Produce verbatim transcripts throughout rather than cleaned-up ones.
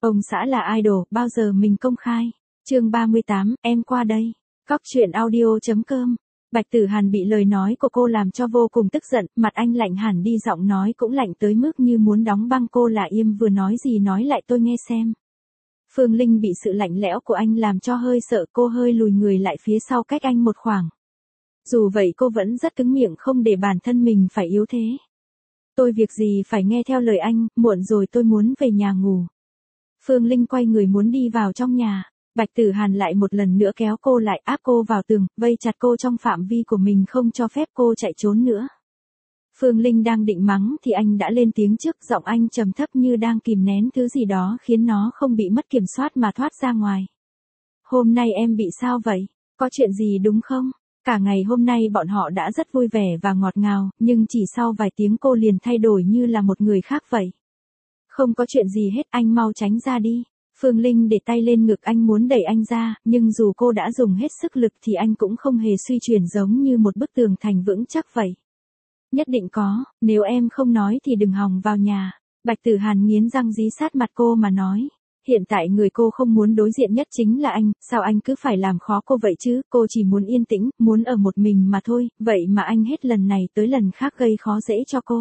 Ông xã là idol, bao giờ mình công khai. Chương ba mươi tám, em qua đây. Cóc truyện audio chấm com. Bạch Tử Hàn bị lời nói của cô làm cho vô cùng tức giận, mặt anh lạnh hẳn đi, giọng nói cũng lạnh tới mức như muốn đóng băng. Cô là Im, vừa nói gì nói lại tôi nghe xem. Phương Linh bị sự lạnh lẽo của anh làm cho hơi sợ, cô hơi lùi người lại phía sau cách anh một khoảng. Dù vậy cô vẫn rất cứng miệng, không để bản thân mình phải yếu thế. Tôi việc gì phải nghe theo lời anh, muộn rồi, tôi muốn về nhà ngủ. Phương Linh quay người muốn đi vào trong nhà. Bạch Tử Hàn lại một lần nữa kéo cô lại, áp cô vào tường, vây chặt cô trong phạm vi của mình, không cho phép cô chạy trốn nữa. Phương Linh đang định mắng thì anh đã lên tiếng trước, giọng anh trầm thấp như đang kìm nén thứ gì đó khiến nó không bị mất kiểm soát mà thoát ra ngoài. Hôm nay em bị sao vậy? Có chuyện gì đúng không? Cả ngày hôm nay bọn họ đã rất vui vẻ và ngọt ngào, nhưng chỉ sau vài tiếng cô liền thay đổi như là một người khác vậy. Không có chuyện gì hết, anh mau tránh ra đi. Phương Linh để tay lên ngực anh muốn đẩy anh ra, nhưng dù cô đã dùng hết sức lực thì anh cũng không hề suy chuyển, giống như một bức tường thành vững chắc vậy. Nhất định có, nếu em không nói thì đừng hòng vào nhà. Bạch Tử Hàn nghiến răng dí sát mặt cô mà nói. Hiện tại người cô không muốn đối diện nhất chính là anh, sao anh cứ phải làm khó cô vậy chứ, cô chỉ muốn yên tĩnh, muốn ở một mình mà thôi, vậy mà anh hết lần này tới lần khác gây khó dễ cho cô.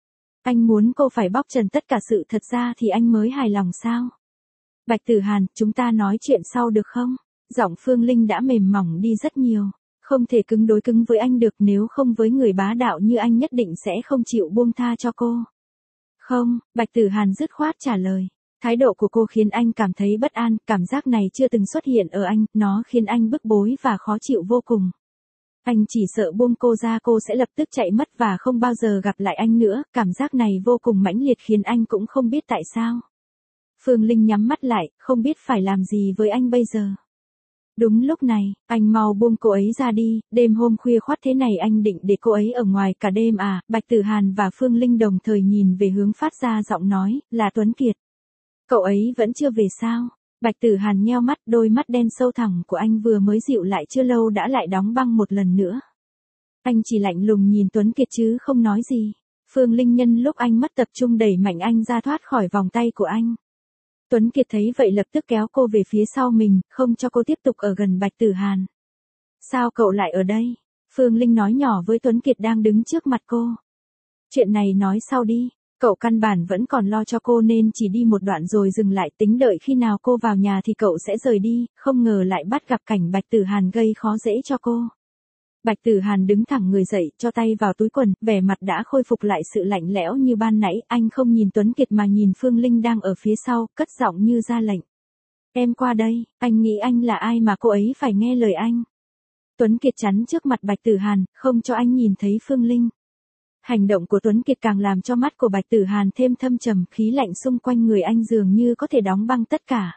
Anh muốn cô phải bóc trần tất cả sự thật ra thì anh mới hài lòng sao? Bạch Tử Hàn, chúng ta nói chuyện sau được không? Giọng Phương Linh đã mềm mỏng đi rất nhiều. Không thể cứng đối cứng với anh được, nếu không với người bá đạo như anh nhất định sẽ không chịu buông tha cho cô. Không, Bạch Tử Hàn dứt khoát trả lời. Thái độ của cô khiến anh cảm thấy bất an, cảm giác này chưa từng xuất hiện ở anh, nó khiến anh bức bối và khó chịu vô cùng. Anh chỉ sợ buông cô ra cô sẽ lập tức chạy mất và không bao giờ gặp lại anh nữa, cảm giác này vô cùng mãnh liệt khiến anh cũng không biết tại sao. Phương Linh nhắm mắt lại, không biết phải làm gì với anh bây giờ. Đúng lúc này, anh mau buông cô ấy ra đi, đêm hôm khuya khoắt thế này anh định để cô ấy ở ngoài cả đêm à? Bạch Tử Hàn và Phương Linh đồng thời nhìn về hướng phát ra giọng nói, là Tuấn Kiệt. Cậu ấy vẫn chưa về sao? Bạch Tử Hàn nheo mắt, đôi mắt đen sâu thẳm của anh vừa mới dịu lại chưa lâu đã lại đóng băng một lần nữa. Anh chỉ lạnh lùng nhìn Tuấn Kiệt chứ không nói gì. Phương Linh nhân lúc anh mất tập trung đẩy mạnh anh ra thoát khỏi vòng tay của anh. Tuấn Kiệt thấy vậy lập tức kéo cô về phía sau mình, không cho cô tiếp tục ở gần Bạch Tử Hàn. Sao cậu lại ở đây? Phương Linh nói nhỏ với Tuấn Kiệt đang đứng trước mặt cô. Chuyện này nói sau đi, cậu căn bản vẫn còn lo cho cô nên chỉ đi một đoạn rồi dừng lại, tính đợi khi nào cô vào nhà thì cậu sẽ rời đi, không ngờ lại bắt gặp cảnh Bạch Tử Hàn gây khó dễ cho cô. Bạch Tử Hàn đứng thẳng người dậy, cho tay vào túi quần, vẻ mặt đã khôi phục lại sự lạnh lẽo như ban nãy, anh không nhìn Tuấn Kiệt mà nhìn Phương Linh đang ở phía sau, cất giọng như ra lệnh. Em qua đây, anh nghĩ anh là ai mà cô ấy phải nghe lời anh. Tuấn Kiệt chắn trước mặt Bạch Tử Hàn, không cho anh nhìn thấy Phương Linh. Hành động của Tuấn Kiệt càng làm cho mắt của Bạch Tử Hàn thêm thâm trầm, khí lạnh xung quanh người anh dường như có thể đóng băng tất cả.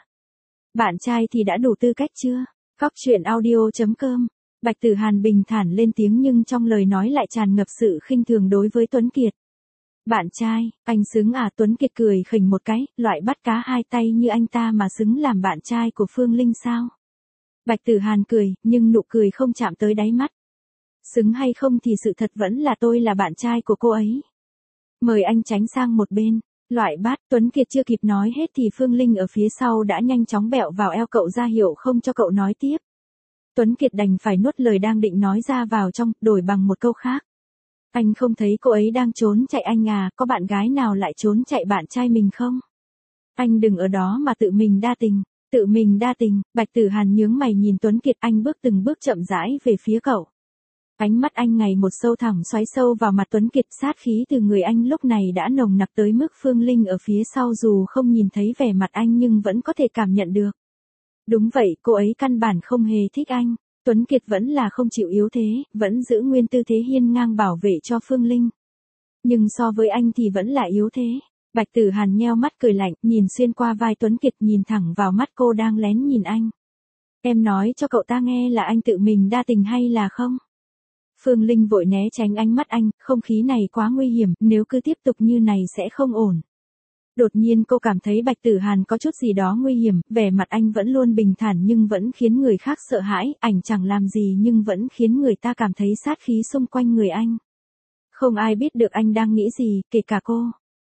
Bạn trai thì đã đủ tư cách chưa? Cóc truyện audio chấm com. Bạch Tử Hàn bình thản lên tiếng nhưng trong lời nói lại tràn ngập sự khinh thường đối với Tuấn Kiệt. Bạn trai, anh xứng à? Tuấn Kiệt cười khỉnh một cái, loại bắt cá hai tay như anh ta mà xứng làm bạn trai của Phương Linh sao? Bạch Tử Hàn cười, nhưng nụ cười không chạm tới đáy mắt. Xứng hay không thì sự thật vẫn là tôi là bạn trai của cô ấy. Mời anh tránh sang một bên. Loại bát, Tuấn Kiệt chưa kịp nói hết thì Phương Linh ở phía sau đã nhanh chóng bẹo vào eo cậu ra hiệu không cho cậu nói tiếp. Tuấn Kiệt đành phải nuốt lời đang định nói ra vào trong, đổi bằng một câu khác. Anh không thấy cô ấy đang trốn chạy anh à, có bạn gái nào lại trốn chạy bạn trai mình không? Anh đừng ở đó mà tự mình đa tình, tự mình đa tình. Bạch Tử Hàn nhướng mày nhìn Tuấn Kiệt, anh bước từng bước chậm rãi về phía cậu. Ánh mắt anh ngày một sâu thẳm xoáy sâu vào mặt Tuấn Kiệt, sát khí từ người anh lúc này đã nồng nặc tới mức Phương Linh ở phía sau dù không nhìn thấy vẻ mặt anh nhưng vẫn có thể cảm nhận được. Đúng vậy, cô ấy căn bản không hề thích anh. Tuấn Kiệt vẫn là không chịu yếu thế, vẫn giữ nguyên tư thế hiên ngang bảo vệ cho Phương Linh. Nhưng so với anh thì vẫn là yếu thế. Bạch Tử Hàn nheo mắt cười lạnh, nhìn xuyên qua vai Tuấn Kiệt, nhìn thẳng vào mắt cô đang lén nhìn anh. Em nói cho cậu ta nghe là anh tự mình đa tình hay là không? Phương Linh vội né tránh ánh mắt anh, không khí này quá nguy hiểm, nếu cứ tiếp tục như này sẽ không ổn. Đột nhiên cô cảm thấy Bạch Tử Hàn có chút gì đó nguy hiểm, vẻ mặt anh vẫn luôn bình thản nhưng vẫn khiến người khác sợ hãi, ảnh chẳng làm gì nhưng vẫn khiến người ta cảm thấy sát khí xung quanh người anh. Không ai biết được anh đang nghĩ gì, kể cả cô.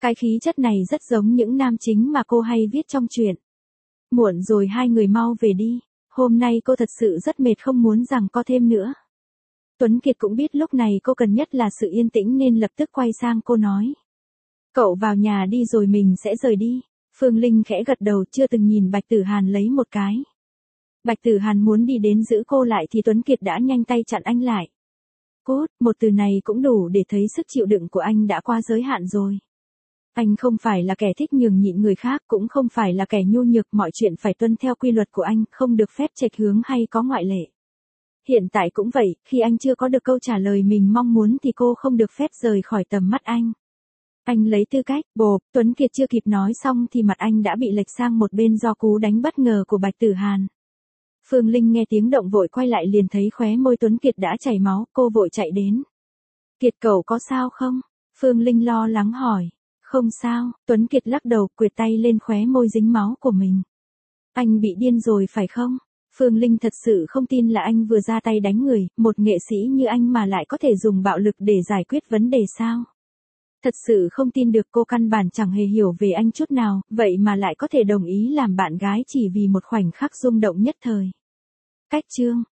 Cái khí chất này rất giống những nam chính mà cô hay viết trong truyện. Muộn rồi, hai người mau về đi. Hôm nay cô thật sự rất mệt, không muốn rằng có thêm nữa. Tuấn Kiệt cũng biết lúc này cô cần nhất là sự yên tĩnh nên lập tức quay sang cô nói. Cậu vào nhà đi rồi mình sẽ rời đi. Phương Linh khẽ gật đầu, chưa từng nhìn Bạch Tử Hàn lấy một cái. Bạch Tử Hàn muốn đi đến giữ cô lại thì Tuấn Kiệt đã nhanh tay chặn anh lại. Cút, một từ này cũng đủ để thấy sức chịu đựng của anh đã qua giới hạn rồi. Anh không phải là kẻ thích nhường nhịn người khác, cũng không phải là kẻ nhu nhược, mọi chuyện phải tuân theo quy luật của anh, không được phép chệch hướng hay có ngoại lệ. Hiện tại cũng vậy, khi anh chưa có được câu trả lời mình mong muốn thì cô không được phép rời khỏi tầm mắt anh. Anh lấy tư cách, bộp, Tuấn Kiệt chưa kịp nói xong thì mặt anh đã bị lệch sang một bên do cú đánh bất ngờ của Bạch Tử Hàn. Phương Linh nghe tiếng động vội quay lại liền thấy khóe môi Tuấn Kiệt đã chảy máu, cô vội chạy đến. Kiệt cậu có sao không? Phương Linh lo lắng hỏi. Không sao, Tuấn Kiệt lắc đầu, quệt tay lên khóe môi dính máu của mình. Anh bị điên rồi phải không? Phương Linh thật sự không tin là anh vừa ra tay đánh người, một nghệ sĩ như anh mà lại có thể dùng bạo lực để giải quyết vấn đề sao? Thật sự không tin được, cô căn bản chẳng hề hiểu về anh chút nào, vậy mà lại có thể đồng ý làm bạn gái chỉ vì một khoảnh khắc rung động nhất thời. Cách chương